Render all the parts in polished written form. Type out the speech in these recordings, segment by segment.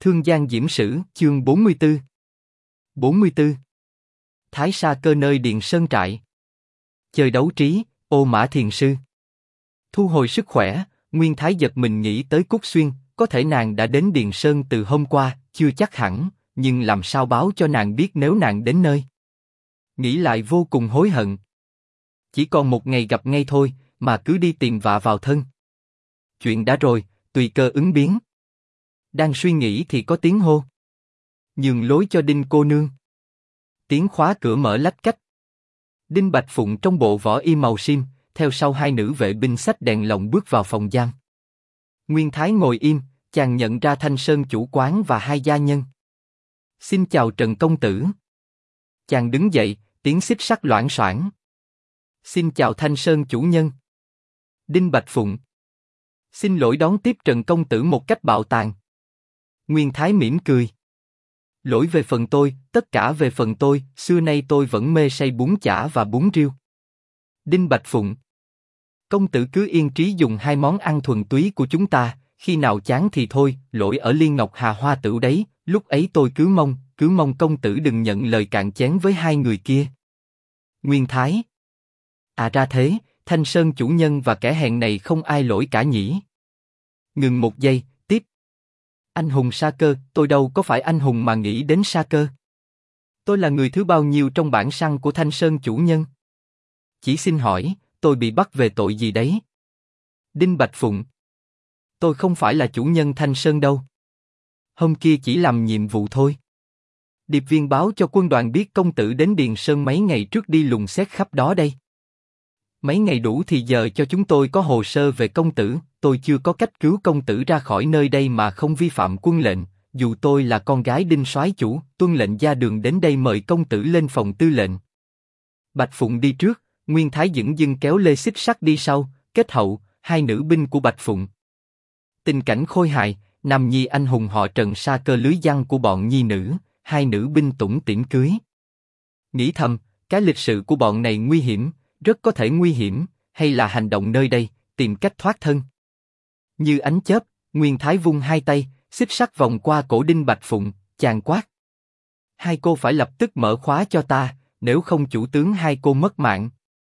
Thương Giang Diễm Sử, chương 44. 44. Thái Sa Cơ nơi Điện Sơn Trại. Chơi đấu trí, Ô Mã Thiền Sư. Thu hồi sức khỏe, Nguyên Thái giật mình nghĩ tới Cúc Xuyên, có thể nàng đã đến Điền Sơn từ hôm qua, chưa chắc hẳn, nhưng làm sao báo cho nàng biết nếu nàng đến nơi. Nghĩ lại vô cùng hối hận. Chỉ còn một ngày gặp ngay thôi, mà cứ đi tìm vạ vào thân. Chuyện đã rồi, tùy cơ ứng biến. Đang suy nghĩ thì có tiếng hô. Nhường lối cho Đinh cô nương. Tiếng khóa cửa mở lách cách. Đinh Bạch Phụng trong bộ võ y màu sim, theo sau hai nữ vệ binh xách đèn lồng bước vào phòng giam. Nguyên Thái ngồi im, chàng nhận ra Thanh Sơn chủ quán và hai gia nhân. Xin chào Trần công tử. Chàng đứng dậy, tiếng xích sắt loảng xoảng. Xin chào Thanh Sơn chủ nhân. Đinh Bạch Phụng. Xin lỗi đón tiếp Trần công tử một cách bạo tàn. Nguyên Thái mỉm cười. Lỗi về phần tôi, tất cả về phần tôi, xưa nay tôi vẫn mê say bún chả và bún riêu. Đinh Bạch Phụng. Công tử cứ yên trí dùng hai món ăn thuần túy của chúng ta, khi nào chán thì thôi, lỗi ở Liên Ngọc Hà Hoa Tửu đấy, lúc ấy tôi cứ mong công tử đừng nhận lời cạn chén với hai người kia. Nguyên Thái. À ra thế, Thanh Sơn chủ nhân và kẻ hèn này không ai lỗi cả nhỉ. Ngừng một giây, tiếp. Anh hùng Sa Cơ, tôi đâu có phải anh hùng mà nghĩ đến Sa Cơ. Tôi là người thứ bao nhiêu trong bảng săn của Thanh Sơn chủ nhân? Chỉ xin hỏi, tôi bị bắt về tội gì đấy? Đinh Bạch Phụng. Tôi không phải là chủ nhân Thanh Sơn đâu. Hôm kia chỉ làm nhiệm vụ thôi. Điệp viên báo cho quân đoàn biết công tử đến Điền Sơn mấy ngày trước đi lùng xét khắp đó đây. Mấy ngày đủ thì giờ cho chúng tôi có hồ sơ về công tử, tôi chưa có cách cứu công tử ra khỏi nơi đây mà không vi phạm quân lệnh, dù tôi là con gái Đinh soái chủ, tuân lệnh ra đường đến đây mời công tử lên phòng tư lệnh. Bạch Phụng đi trước, Nguyên Thái dửng dưng kéo lê xích sắt đi sau, kết hậu, hai nữ binh của Bạch Phụng. Tình cảnh khôi hài, nam nhi anh hùng họ Trần Sa Cơ lưới giăng của bọn nhi nữ, hai nữ binh tủm tỉm cưới. Nghĩ thầm, cái lịch sự của bọn này nguy hiểm, rất có thể nguy hiểm, hay là hành động nơi đây, tìm cách thoát thân. Như ánh chớp, Nguyên Thái vung hai tay, xích sắt vòng qua cổ Đinh Bạch Phụng, chàng quát. Hai cô phải lập tức mở khóa cho ta, nếu không chủ tướng hai cô mất mạng.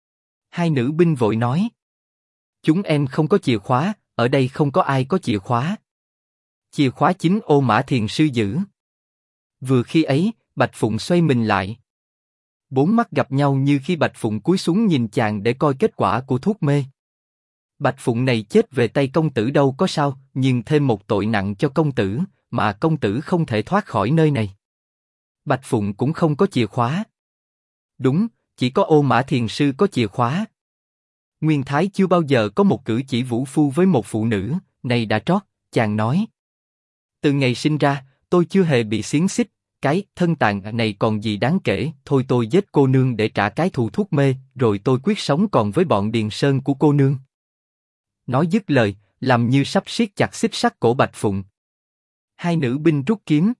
Hai nữ binh vội nói. Chúng em không có chìa khóa, ở đây không có ai có chìa khóa. Chìa khóa chính Ô Mã Thiền sư giữ. Vừa khi ấy, Bạch Phụng xoay mình lại. Bốn mắt gặp nhau như khi Bạch Phụng cúi xuống nhìn chàng để coi kết quả của thuốc mê. Bạch Phụng này chết về tay công tử đâu có sao, nhưng thêm một tội nặng cho công tử, mà công tử không thể thoát khỏi nơi này. Bạch Phụng cũng không có chìa khóa. Đúng, chỉ có Ô Mã Thiền sư có chìa khóa. Nguyên Thái chưa bao giờ có một cử chỉ vũ phu với một phụ nữ, này đã trót, chàng nói. Từ ngày sinh ra, tôi chưa hề bị xiềng xích, cái thân tàn này còn gì đáng kể, thôi tôi giết cô nương để trả cái thù thuốc mê, rồi tôi quyết sống còn với bọn Điền Sơn của cô nương. Nói dứt lời, làm như sắp siết chặt xích sắt cổ Bạch Phụng. Hai nữ binh rút kiếm.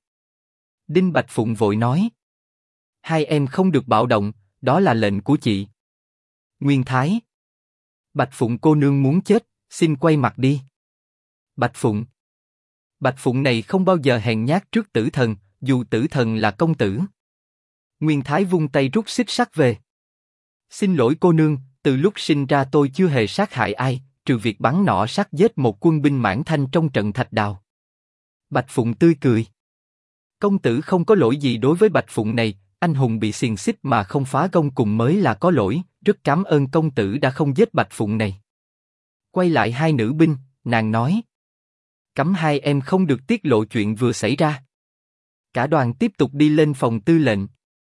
Đinh Bạch Phụng vội nói. Hai em không được bạo động, đó là lệnh của chị. Nguyên Thái. Bạch Phụng cô nương muốn chết, xin quay mặt đi. Bạch Phụng. Bạch Phụng này không bao giờ hèn nhát trước tử thần, dù tử thần là công tử. Nguyên Thái vung tay rút xích sắt về. Xin lỗi cô nương, từ lúc sinh ra tôi chưa hề sát hại ai, trừ việc bắn nỏ sát giết một quân binh Mãn Thanh trong trận Thạch Đào. Bạch Phụng tươi cười. Công tử không có lỗi gì đối với Bạch Phụng này, anh hùng bị xiềng xích mà không phá gông cùng mới là có lỗi, rất cảm ơn công tử đã không giết Bạch Phụng này. Quay lại hai nữ binh, nàng nói. Cấm hai em không được tiết lộ chuyện vừa xảy ra. Cả đoàn tiếp tục đi lên phòng tư lệnh.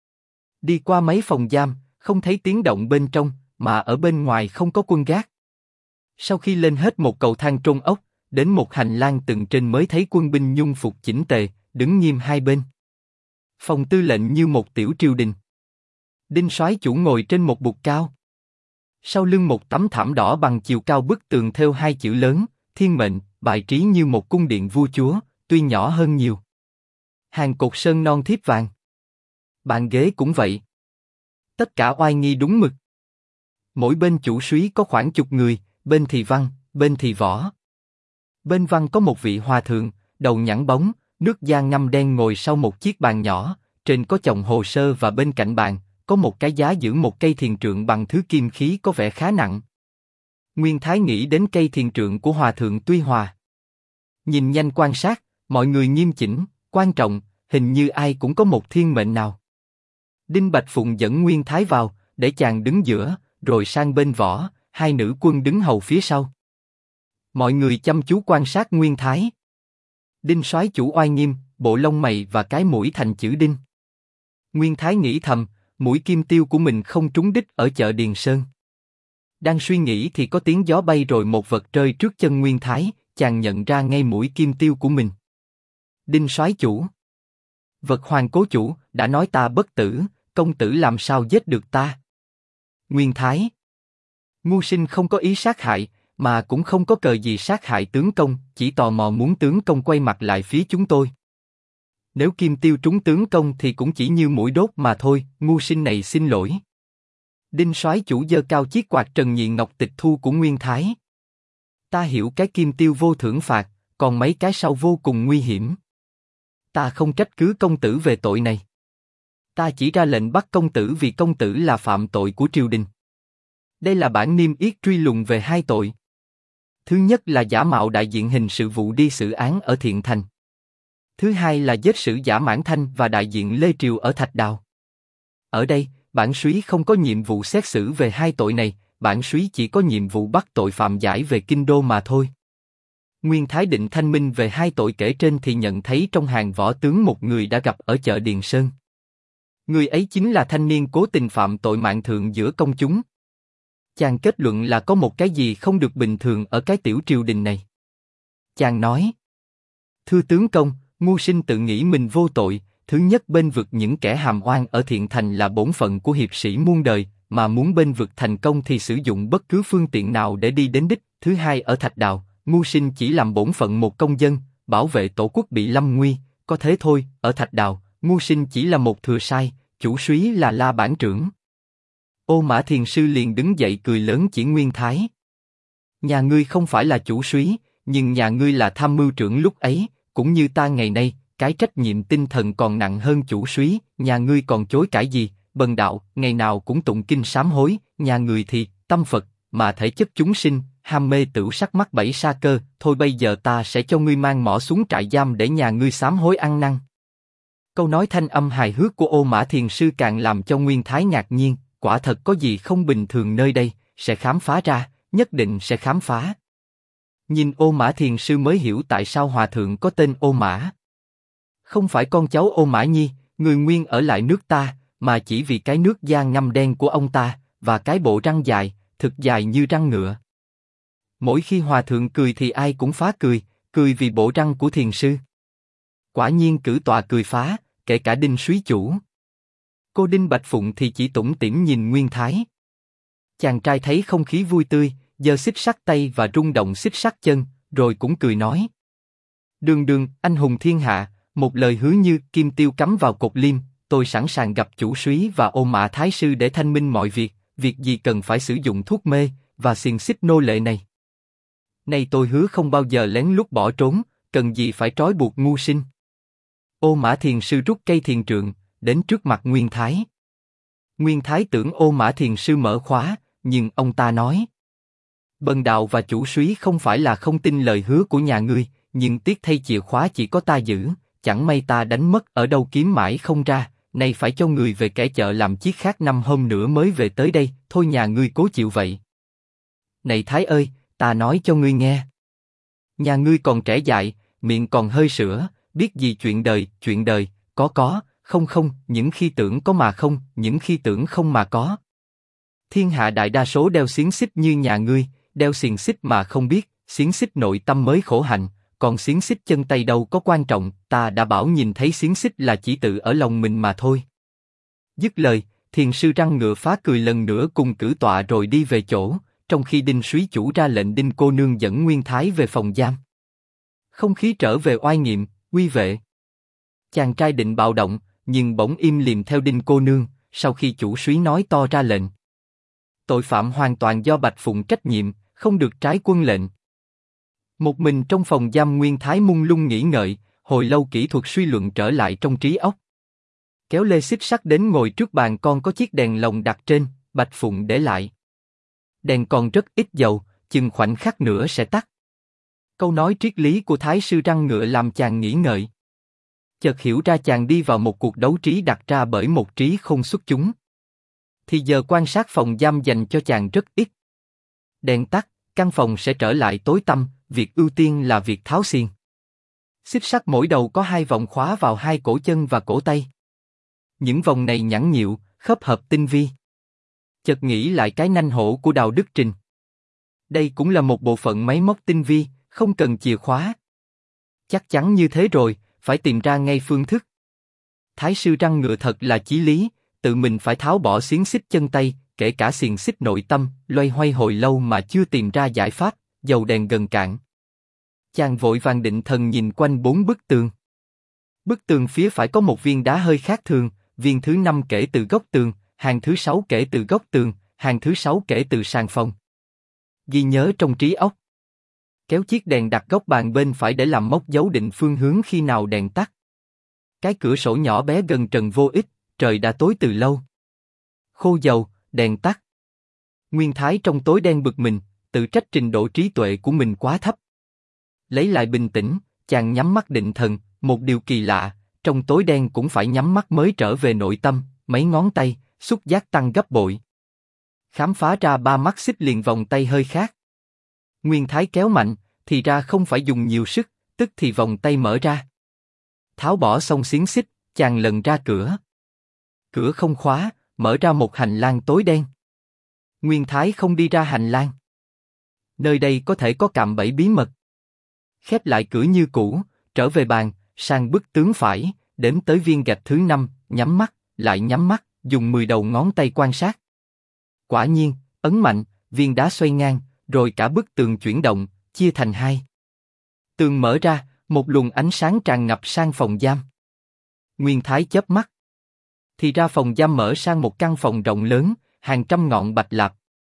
Đi qua mấy phòng giam, không thấy tiếng động bên trong, mà ở bên ngoài không có quân gác. Sau khi lên hết một cầu thang trôn ốc, đến một hành lang tầng trên mới thấy quân binh nhung phục chỉnh tề, đứng nghiêm hai bên. Phòng tư lệnh như một tiểu triều đình. Đinh soái chủ ngồi trên một bục cao. Sau lưng một tấm thảm đỏ bằng chiều cao bức tường thêu hai chữ lớn, Thiên Mệnh, bài trí như một cung điện vua chúa, tuy nhỏ hơn nhiều. Hàng cột sơn non thiếp vàng. Bàn ghế cũng vậy. Tất cả oai nghi đúng mực. Mỗi bên chủ súy có khoảng chục người, bên thì văn, bên thì võ. Bên văn có một vị hòa thượng, đầu nhẵn bóng, Nước da ngăm đen ngồi sau một chiếc bàn nhỏ, trên có chồng hồ sơ và bên cạnh bàn, có một cái giá giữ một cây thiền trượng bằng thứ kim khí có vẻ khá nặng. Nguyên Thái nghĩ đến cây thiền trượng của Hòa thượng Tuy Hòa. Nhìn nhanh quan sát, mọi người nghiêm chỉnh, quan trọng, hình như ai cũng có một thiên mệnh nào. Đinh Bạch Phụng dẫn Nguyên Thái vào, để chàng đứng giữa, rồi sang bên võ, hai nữ quân đứng hầu phía sau. Mọi người chăm chú quan sát Nguyên Thái. Đinh soái chủ oai nghiêm, bộ lông mày và cái mũi thành chữ đinh. Nguyên Thái nghĩ thầm, mũi kim tiêu của mình không trúng đích ở chợ Điền Sơn. Đang suy nghĩ thì có tiếng gió bay rồi một vật rơi trước chân Nguyên Thái, chàng nhận ra ngay mũi kim tiêu của mình. Đinh soái chủ. Vật Hoàng cố chủ, đã nói ta bất tử, công tử làm sao giết được ta? Nguyên Thái. Ngu sinh không có ý sát hại, mà cũng không có cờ gì sát hại tướng công, chỉ tò mò muốn tướng công quay mặt lại phía chúng tôi. Nếu kim tiêu trúng tướng công thì cũng chỉ như mũi đốt mà thôi, ngu sinh này xin lỗi. Đinh soái chủ giơ cao chiếc quạt trần nhị ngọc tịch thu của Nguyên Thái. Ta hiểu cái kim tiêu vô thưởng phạt, còn mấy cái sau vô cùng nguy hiểm. Ta không trách cứ công tử về tội này. Ta chỉ ra lệnh bắt công tử vì công tử là phạm tội của triều đình. Đây là bản niêm yết truy lùng về hai tội. Thứ nhất là giả mạo đại diện hình sự vụ đi xử án ở Thiện Thành. Thứ hai là giết sử giả Mãn Thanh và đại diện Lê Triều ở Thạch Đào. Ở đây, bản súy không có nhiệm vụ xét xử về hai tội này, bản súy chỉ có nhiệm vụ bắt tội phạm giải về kinh đô mà thôi. Nguyên Thái định thanh minh về hai tội kể trên thì nhận thấy trong hàng võ tướng một người đã gặp ở chợ Điền Sơn. Người ấy chính là thanh niên cố tình phạm tội mạng thượng giữa công chúng. Chàng kết luận là có một cái gì không được bình thường ở cái tiểu triều đình này. Chàng nói: Thưa tướng công, ngu sinh tự nghĩ mình vô tội. Thứ nhất, bên vực những kẻ hàm oan ở Thiện Thành là bổn phận của hiệp sĩ muôn đời, mà muốn bên vực thành công thì sử dụng bất cứ phương tiện nào để đi đến đích. Thứ hai, ở Thạch Đào, ngu sinh chỉ làm bổn phận một công dân, bảo vệ tổ quốc bị lâm nguy, có thế thôi. Ở Thạch Đào, ngu sinh chỉ là một thừa sai, chủ súy là La bản trưởng. Ô Mã Thiền sư liền đứng dậy cười lớn chỉ Nguyên Thái. Nhà ngươi không phải là chủ súy, nhưng nhà ngươi là tham mưu trưởng lúc ấy, cũng như ta ngày nay, cái trách nhiệm tinh thần còn nặng hơn chủ súy. Nhà ngươi còn chối cãi gì? Bần đạo ngày nào cũng tụng kinh sám hối, nhà người thì tâm Phật, mà thể chất chúng sinh, ham mê tửu sắc mắc bẫy sa cơ. Thôi bây giờ ta sẽ cho ngươi mang mỏ xuống trại giam để nhà ngươi sám hối ăn năn. Câu nói thanh âm hài hước của Ô Mã Thiền sư càng làm cho Nguyên Thái ngạc nhiên. Quả thật có gì không bình thường nơi đây, sẽ khám phá ra, nhất định sẽ khám phá. Nhìn Ô Mã Thiền sư mới hiểu tại sao hòa thượng có tên Ô Mã. Không phải con cháu Ô Mã Nhi, người nguyên ở lại nước ta, mà chỉ vì cái nước da ngăm đen của ông ta, và cái bộ răng dài, thực dài như răng ngựa. Mỗi khi hòa thượng cười thì ai cũng phá cười, cười vì bộ răng của thiền sư. Quả nhiên cử tọa cười phá, kể cả Đinh súy chủ. Cô Đinh Bạch Phụng thì chỉ tủm tỉm nhìn Nguyên Thái. Chàng trai thấy không khí vui tươi, giơ xích sắt tay và rung động xích sắt chân, rồi cũng cười nói: Đường đường, anh hùng thiên hạ, một lời hứa như kim tiêu cắm vào cột liêm, tôi sẵn sàng gặp chủ súy và Ô Mã Thái sư để thanh minh mọi việc, việc gì cần phải sử dụng thuốc mê và xiềng xích nô lệ này. Nay tôi hứa không bao giờ lén lút bỏ trốn, cần gì phải trói buộc ngu sinh. Ô Mã Thiền sư rút cây thiền trượng, đến trước mặt Nguyên Thái. Nguyên Thái tưởng Ô Mã Thiền sư mở khóa, nhưng ông ta nói: Bần đạo và chủ súy không phải là không tin lời hứa của nhà ngươi, nhưng tiếc thay chìa khóa chỉ có ta giữ, chẳng may ta đánh mất ở đâu kiếm mãi không ra, nay phải cho người về kẻ chợ làm chiếc khác 5 hôm nữa mới về tới đây, thôi nhà ngươi cố chịu vậy. Này Thái ơi, ta nói cho ngươi nghe. Nhà ngươi còn trẻ dại, miệng còn hơi sữa, biết gì chuyện đời, có, không, những khi tưởng có mà không, những khi tưởng không mà có. Thiên hạ đại đa số đeo xiềng xích như nhà ngươi, đeo xiềng xích mà không biết, xiềng xích nội tâm mới khổ hạnh, còn xiềng xích chân tay đâu có quan trọng, ta đã bảo nhìn thấy xiềng xích là chỉ tự ở lòng mình mà thôi. Dứt lời, thiền sư răng ngựa phá cười lần nữa cùng cử tọa rồi đi về chỗ, trong khi Đinh súy chủ ra lệnh Đinh cô nương dẫn Nguyên Thái về phòng giam. Không khí trở về oai nghiệm, uy vệ. Chàng trai định bạo động, nhưng bỗng im lìm theo Đinh cô nương, sau khi chủ súy nói to ra lệnh. Tội phạm hoàn toàn do Bạch Phụng trách nhiệm, không được trái quân lệnh. Một mình trong phòng giam Nguyên Thái mung lung nghĩ ngợi, hồi lâu kỹ thuật suy luận trở lại trong trí óc. Kéo lê xích sắt đến ngồi trước bàn con có chiếc đèn lồng đặt trên, Bạch Phụng để lại. Đèn còn rất ít dầu, chừng khoảnh khắc nữa sẽ tắt. Câu nói triết lý của Thái sư răng ngựa làm chàng nghĩ ngợi. Chợt hiểu ra chàng đi vào một cuộc đấu trí đặt ra bởi một trí không xuất chúng. Thì giờ quan sát phòng giam dành cho chàng rất ít. Đèn tắt, căn phòng sẽ trở lại tối tăm, việc ưu tiên là việc tháo xiên. Xích sắt mỗi đầu có 2 vòng khóa vào 2 cổ chân và cổ tay. Những vòng này nhẵn nhịu, khớp hợp tinh vi. Chợt nghĩ lại cái nanh hổ của Đào Đức Trình. Đây cũng là một bộ phận máy móc tinh vi, không cần chìa khóa. Chắc chắn như thế rồi, phải tìm ra ngay phương thức. Thái sư răng ngựa thật là chí lý, tự mình phải tháo bỏ xiềng xích chân tay, kể cả xiềng xích nội tâm, loay hoay hồi lâu mà chưa tìm ra giải pháp, dầu đèn gần cạn. Chàng vội vàng định thần nhìn quanh 4 bức tường. Bức tường phía phải có một viên đá hơi khác thường, viên thứ 5 kể từ góc tường, hàng thứ 6 kể từ góc tường, hàng thứ 6 kể từ sàn phòng. Ghi nhớ trong trí óc. Kéo chiếc đèn đặt góc bàn bên phải để làm mốc dấu định phương hướng khi nào đèn tắt. Cái cửa sổ nhỏ bé gần trần vô ích, trời đã tối từ lâu. Khô dầu, đèn tắt. Nguyên Thái trong tối đen bực mình, tự trách trình độ trí tuệ của mình quá thấp. Lấy lại bình tĩnh, chàng nhắm mắt định thần, một điều kỳ lạ, trong tối đen cũng phải nhắm mắt mới trở về nội tâm, mấy ngón tay, xúc giác tăng gấp bội. Khám phá ra 3 mắt xích liền vòng tay hơi khác. Nguyên Thái kéo mạnh, thì ra không phải dùng nhiều sức, tức thì vòng tay mở ra. Tháo bỏ xong xiềng xích, chàng lần ra cửa. Cửa không khóa, mở ra một hành lang tối đen. Nguyên Thái không đi ra hành lang. Nơi đây có thể có cạm bẫy bí mật. Khép lại cửa như cũ, trở về bàn, sang bức tướng phải, đếm tới viên gạch thứ 5, nhắm mắt, lại nhắm mắt, dùng 10 đầu ngón tay quan sát. Quả nhiên, ấn mạnh, viên đá xoay ngang, rồi cả bức tường chuyển động, chia thành 2. Tường mở ra, một luồng ánh sáng tràn ngập sang phòng giam. Nguyên Thái chớp mắt. Thì ra phòng giam mở sang một căn phòng rộng lớn, hàng trăm ngọn bạch lạp.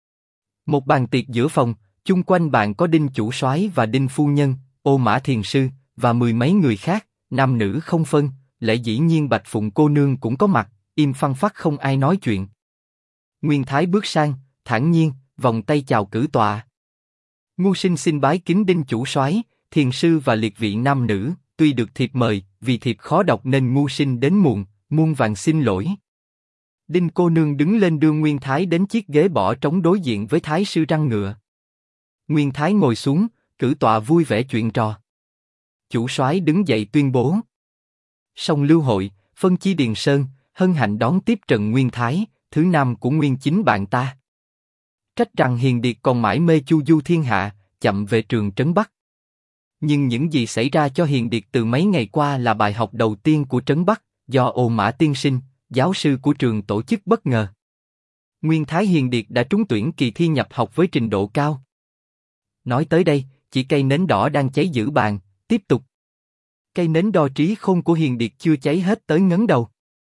Một bàn tiệc giữa phòng, chung quanh bàn có Đinh chủ soái và Đinh phu nhân, Ô Mã thiền sư và 10 mấy người khác, nam nữ không phân. Lẽ dĩ nhiên Bạch Phụng cô nương cũng có mặt, im phăng phắc không ai nói chuyện. Nguyên Thái bước sang, thản nhiên, vòng tay chào cử tọa. Ngu sinh xin bái kính Đinh chủ soái, thiền sư và liệt vị nam nữ. Tuy được thiệp mời, vì thiệp khó đọc nên ngu sinh đến muộn, muôn vàn xin lỗi. Đinh cô nương đứng lên đưa Nguyên Thái đến chiếc ghế bỏ trống đối diện với Thái sư răng ngựa. Nguyên Thái ngồi xuống, cử tọa vui vẻ chuyện trò. Chủ soái đứng dậy tuyên bố. Song Lưu Hội, phân chi Điền Sơn, hân hạnh đón tiếp Trần Nguyên Thái, thứ nam của Nguyên chính bạn ta. Trách rằng Hiền Điệt còn mãi mê chu du thiên hạ, chậm về trường Trấn Bắc. Nhưng những gì xảy ra cho Hiền Điệt từ mấy ngày qua là bài học đầu tiên của Trấn Bắc, do Ô Mã tiên sinh, giáo sư của trường tổ chức bất ngờ. Nguyên Thái Hiền Điệt đã trúng tuyển kỳ thi nhập học với trình độ cao. Nói tới đây, chỉ cây nến đỏ đang cháy giữ bàn, tiếp tục. Cây nến đo trí khôn của Hiền Điệt chưa cháy hết tới ngấn đầu.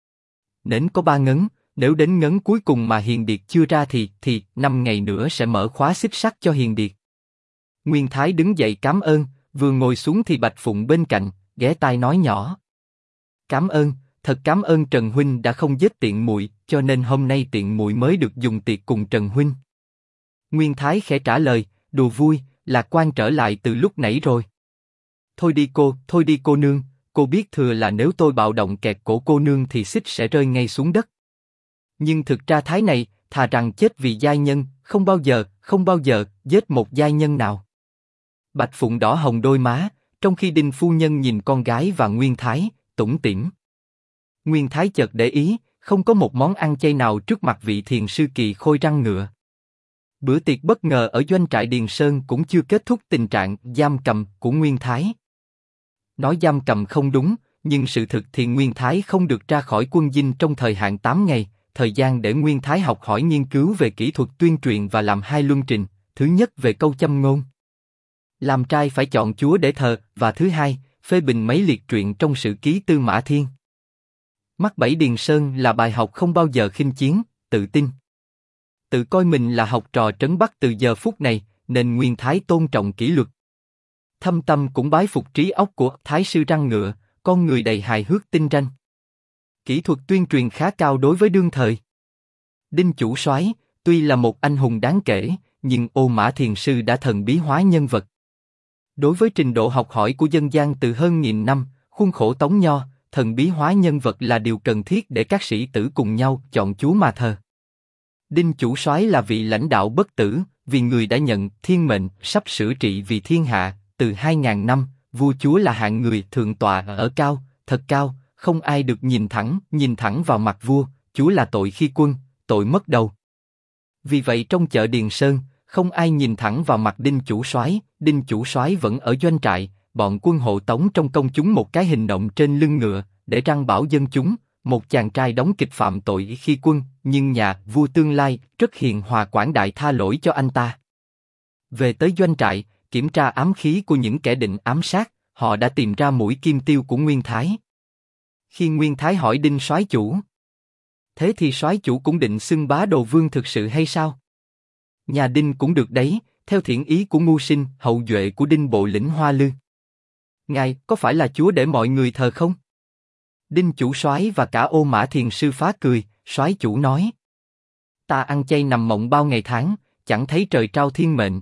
Nến có 3 ngấn, nếu đến ngấn cuối cùng mà Hiền Điệt chưa ra thì 5 ngày nữa sẽ mở khóa xích sắt cho Hiền Điệt. Nguyên Thái đứng dậy cảm ơn, vừa ngồi xuống thì Bạch Phụng bên cạnh, ghé tai nói nhỏ. Cảm ơn, thật cảm ơn Trần huynh đã không giết tiện muội, cho nên hôm nay tiện muội mới được dùng tiệc cùng Trần huynh. Nguyên Thái khẽ trả lời, đùa vui, Lạc Quan trở lại từ lúc nãy rồi. Thôi đi cô nương, cô biết thừa là nếu tôi bạo động kẹt cổ cô nương thì xích sẽ rơi ngay xuống đất. Nhưng thực ra Thái này, thà rằng chết vì giai nhân, không bao giờ giết một giai nhân nào. Bạch Phụng đỏ hồng đôi má, trong khi Đinh phu nhân nhìn con gái và Nguyên Thái, tủm tỉm. Nguyên Thái chợt để ý, không có một món ăn chay nào trước mặt vị thiền sư kỳ khôi răng ngựa. Bữa tiệc bất ngờ ở doanh trại Điền Sơn cũng chưa kết thúc tình trạng giam cầm của Nguyên Thái. Nói giam cầm không đúng, nhưng sự thực thì Nguyên Thái không được ra khỏi quân dinh trong thời hạn 8 ngày, thời gian để Nguyên Thái học hỏi nghiên cứu về kỹ thuật tuyên truyền và làm 2 luân trình, thứ nhất về câu châm ngôn. Làm trai phải chọn chúa để thờ, và thứ hai, phê bình mấy liệt truyện trong sử ký Tư Mã Thiên. Mắc bẫy Điền Sơn là bài học không bao giờ khinh chiến, tự tin. Tự coi mình là học trò Trấn Bắc từ giờ phút này, nên Nguyên Thái tôn trọng kỷ luật. Thâm Tâm cũng bái phục trí óc của Thái sư răng ngựa, con người đầy hài hước tinh ranh. Kỹ thuật tuyên truyền khá cao đối với đương thời. Đinh Chủ Soái, tuy là một anh hùng đáng kể, nhưng Ô Mã Thiền sư đã thần bí hóa nhân vật. Đối với trình độ học hỏi của dân gian từ hơn nghìn năm, khuôn khổ Tống Nho, thần bí hóa nhân vật là điều cần thiết để các sĩ tử cùng nhau chọn Chúa mà thờ. Đinh Chủ Soái là vị lãnh đạo bất tử, vì người đã nhận thiên mệnh, sắp sửa trị vì thiên hạ. Từ 2000 năm, vua chúa là hạng người thượng tọa ở cao, thật cao, không ai được nhìn thẳng vào mặt vua. Chúa là tội khi quân, tội mất đầu. Vì vậy trong chợ Điền Sơn, không ai nhìn thẳng vào mặt Đinh Chủ Soái. Đinh Chủ Soái vẫn ở doanh trại, bọn quân hộ tống trong công chúng một cái hình động trên lưng ngựa, để răng bảo dân chúng. Một chàng trai đóng kịch phạm tội khi quân, nhưng nhà vua tương lai rất hiền hòa quảng đại tha lỗi cho anh ta. Về tới doanh trại, kiểm tra ám khí của những kẻ định ám sát, họ đã tìm ra mũi kim tiêu của Nguyên Thái. Khi Nguyên Thái hỏi Đinh soái chủ, thế thì soái chủ cũng định xưng bá đồ vương thực sự hay sao? Nhà Đinh cũng được đấy, theo thiện ý của Ngu Sinh, hậu duệ của Đinh bộ lĩnh Hoa Lư. Ngài có phải là chúa để mọi người thờ không? Đinh Chủ Soái và cả Ô Mã Thiền sư phá cười. Soái chủ nói: ta ăn chay nằm mộng bao ngày tháng, chẳng thấy trời trao thiên mệnh.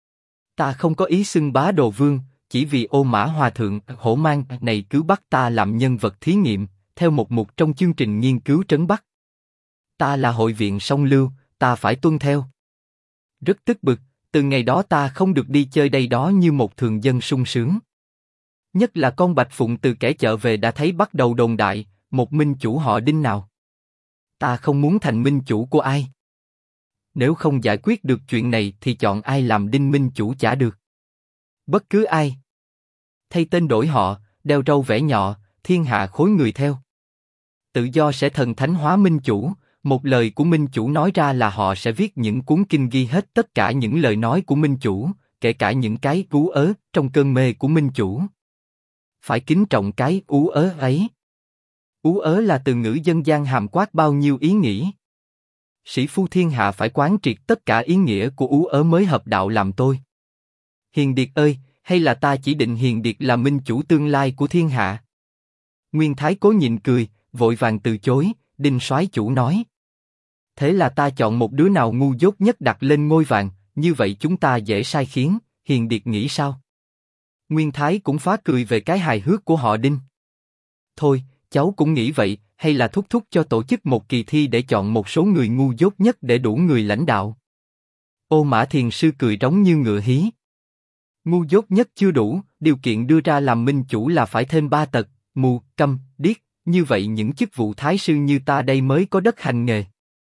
Ta không có ý xưng bá đồ vương, chỉ vì Ô Mã Hòa thượng hổ mang này cứ bắt ta làm nhân vật thí nghiệm, theo một mục trong chương trình nghiên cứu trấn Bắc. Ta là hội viện song lưu, ta phải tuân theo. Rất tức bực, từ ngày đó ta không được đi chơi đây đó như một thường dân sung sướng. Nhất là con Bạch Phụng từ kẻ chợ về đã thấy bắt đầu đồn đại, một minh chủ họ Đinh nào. Ta không muốn thành minh chủ của ai. Nếu không giải quyết được chuyện này thì chọn ai làm Đinh minh chủ chả được. Bất cứ ai. Thay tên đổi họ, đeo râu vẽ nhọ, thiên hạ khối người theo. Tự do sẽ thần thánh hóa minh chủ. Một lời của minh chủ nói ra là họ sẽ viết những cuốn kinh ghi hết tất cả những lời nói của minh chủ, kể cả những cái ú ớ trong cơn mê của minh chủ. Phải kính trọng cái ú ớ ấy. Ú ớ là từ ngữ dân gian hàm quát bao nhiêu ý nghĩa. Sĩ phu thiên hạ phải quán triệt tất cả ý nghĩa của ú ớ mới hợp đạo làm tôi. Hiền Điệt ơi, hay là ta chỉ định Hiền Điệt là minh chủ tương lai của thiên hạ? Nguyên Thái cố nhịn cười, vội vàng từ chối. Đinh soái chủ nói: thế là ta chọn một đứa nào ngu dốt nhất đặt lên ngôi vàng, như vậy chúng ta dễ sai khiến. Hiền Điệt nghĩ sao? Nguyên Thái cũng phá cười về cái hài hước của họ Đinh. Thôi, cháu cũng nghĩ vậy, hay là thúc thúc cho tổ chức một kỳ thi để chọn một số người ngu dốt nhất để đủ người lãnh đạo. Ô Mã Thiền sư cười rống như ngựa hí. Ngu dốt nhất chưa đủ, điều kiện đưa ra làm minh chủ là phải thêm 3 tật: mù, câm, điếc. Như vậy những chức vụ thái sư như ta đây mới có đất hành nghề.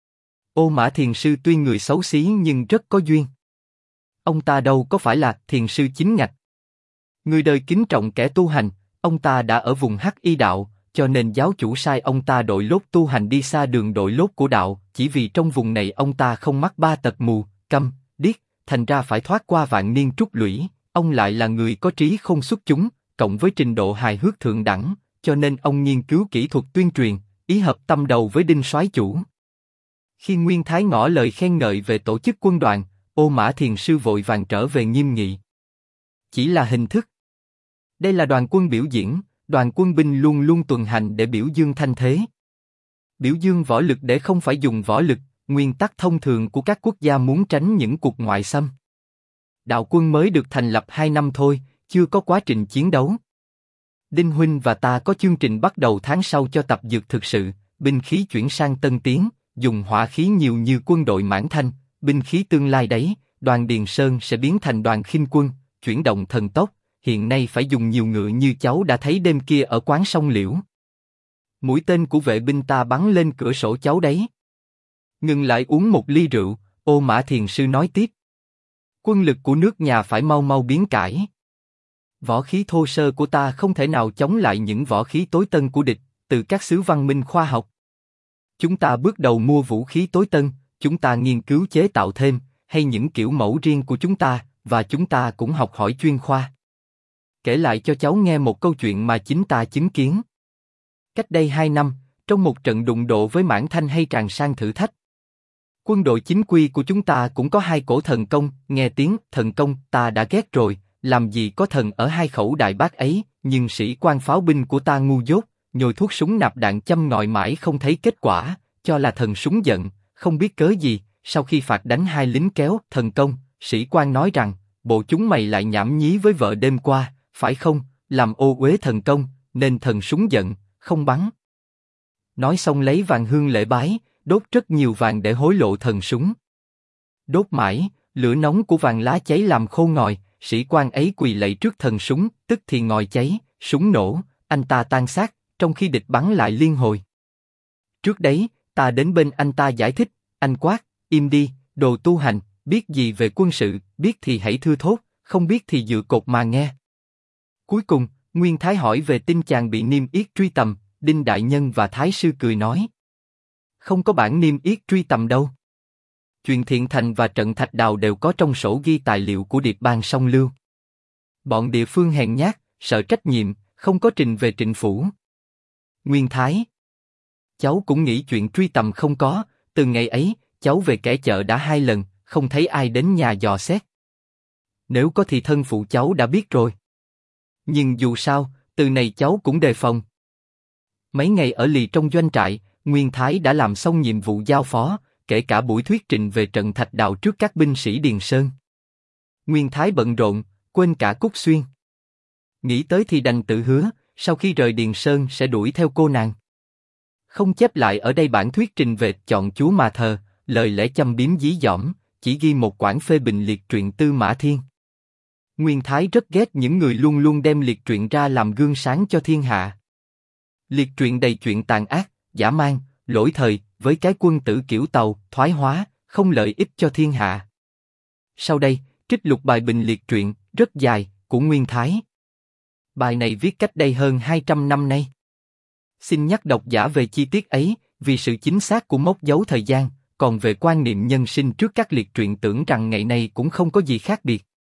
Ô Mã Thiền sư tuy người xấu xí nhưng rất có duyên. Ông ta đâu có phải là thiền sư chính ngạch. Người đời kính trọng kẻ tu hành, ông ta đã ở vùng Hắc Y đạo, cho nên giáo chủ sai ông ta đội lốt tu hành đi xa đường đội lốt của đạo, chỉ vì trong vùng này ông ta không mắc 3 tật mù, câm, điếc, thành ra phải thoát qua vạn niên trúc lũy. Ông lại là người có trí không xuất chúng, cộng với trình độ hài hước thượng đẳng, cho nên ông nghiên cứu kỹ thuật tuyên truyền, ý hợp tâm đầu với Đinh soái chủ. Khi Nguyên Thái ngỏ lời khen ngợi về tổ chức quân đoàn, Ô Mã Thiền sư vội vàng trở về nghiêm nghị. Chỉ là hình thức. Đây là đoàn quân biểu diễn, đoàn quân binh luôn luôn tuần hành để biểu dương thanh thế. Biểu dương võ lực để không phải dùng võ lực, nguyên tắc thông thường của các quốc gia muốn tránh những cuộc ngoại xâm. Đạo quân mới được thành lập 2 năm thôi, chưa có quá trình chiến đấu. Đinh huynh và ta có chương trình bắt đầu tháng sau cho tập dượt thực sự, binh khí chuyển sang tân tiến, dùng hỏa khí nhiều như quân đội Mãn Thanh, binh khí tương lai đấy, đoàn Điền Sơn sẽ biến thành đoàn khinh quân, chuyển động thần tốc, hiện nay phải dùng nhiều ngựa như cháu đã thấy đêm kia ở quán sông Liễu. Mũi tên của vệ binh ta bắn lên cửa sổ cháu đấy. Ngừng lại uống một ly rượu, Ô Mã Thiền sư nói tiếp. Quân lực của nước nhà phải mau mau biến cải. Võ khí thô sơ của ta không thể nào chống lại những võ khí tối tân của địch, từ các xứ văn minh khoa học. Chúng ta bước đầu mua vũ khí tối tân, chúng ta nghiên cứu chế tạo thêm, hay những kiểu mẫu riêng của chúng ta, và chúng ta cũng học hỏi chuyên khoa. Kể lại cho cháu nghe một câu chuyện mà chính ta chứng kiến. Cách đây 2 năm, trong một trận đụng độ với Mãn Thanh hay Tràng Sang thử thách, quân đội chính quy của chúng ta cũng có 2 cổ thần công, nghe tiếng thần công ta đã ghét rồi, làm gì có thần ở hai khẩu đại bác ấy, nhưng sĩ quan pháo binh của ta ngu dốt, nhồi thuốc súng nạp đạn châm ngòi mãi không thấy kết quả, cho là thần súng giận, không biết cớ gì, sau khi phạt đánh hai lính kéo thần công, sĩ quan nói rằng, bộ chúng mày lại nhảm nhí với vợ đêm qua, phải không, làm ô uế thần công, nên thần súng giận, không bắn. Nói xong lấy vàng hương lễ bái, đốt rất nhiều vàng để hối lộ thần súng. Đốt mãi, lửa nóng của vàng lá cháy làm khô ngòi, sĩ quan ấy quỳ lạy trước thần súng, tức thì ngòi cháy, súng nổ, anh ta tan xác, trong khi địch bắn lại liên hồi. Trước đấy, ta đến bên anh ta giải thích, anh quát, im đi, đồ tu hành, biết gì về quân sự, biết thì hãy thưa thốt, không biết thì dựa cột mà nghe. Cuối cùng, Nguyên Thái hỏi về tin chàng bị niêm yết truy tầm, Đinh Đại Nhân và Thái Sư cười nói. Không có bản niêm yết truy tầm đâu. Chuyện Thiện Thành và trận Thạch Đào đều có trong sổ ghi tài liệu của Điệp Bang Song Lưu. Bọn địa phương hèn nhát, sợ trách nhiệm, không có trình về Trịnh Phủ. Nguyên Thái. Cháu cũng nghĩ chuyện truy tầm không có, từ ngày ấy, cháu về kẻ chợ đã 2 lần, không thấy ai đến nhà dò xét. Nếu có thì thân phụ cháu đã biết rồi. Nhưng dù sao, từ này cháu cũng đề phòng. Mấy ngày ở lì trong doanh trại, Nguyên Thái đã làm xong nhiệm vụ giao phó, kể cả buổi thuyết trình về trận Thạch Đào trước các binh sĩ Điền Sơn. Nguyên Thái bận rộn, quên cả Cúc Xuyên. Nghĩ tới thì đành tự hứa, sau khi rời Điền Sơn sẽ đuổi theo cô nàng. Không chép lại ở đây bản thuyết trình về chọn chúa mà thờ, lời lẽ châm biếm dí dỏm, chỉ ghi một quãng phê bình liệt truyện Tư Mã Thiên. Nguyên Thái rất ghét những người luôn luôn đem liệt truyện ra làm gương sáng cho thiên hạ. Liệt truyện đầy chuyện tàn ác, dã man, lỗi thời, với cái quân tử kiểu Tàu, thoái hóa, không lợi ích cho thiên hạ. Sau đây, trích lục bài bình liệt truyện, rất dài, của Nguyên Thái. Bài này viết cách đây hơn 200 năm nay. Xin nhắc độc giả về chi tiết ấy, vì sự chính xác của mốc dấu thời gian, còn về quan niệm nhân sinh trước các liệt truyện tưởng rằng ngày nay cũng không có gì khác biệt.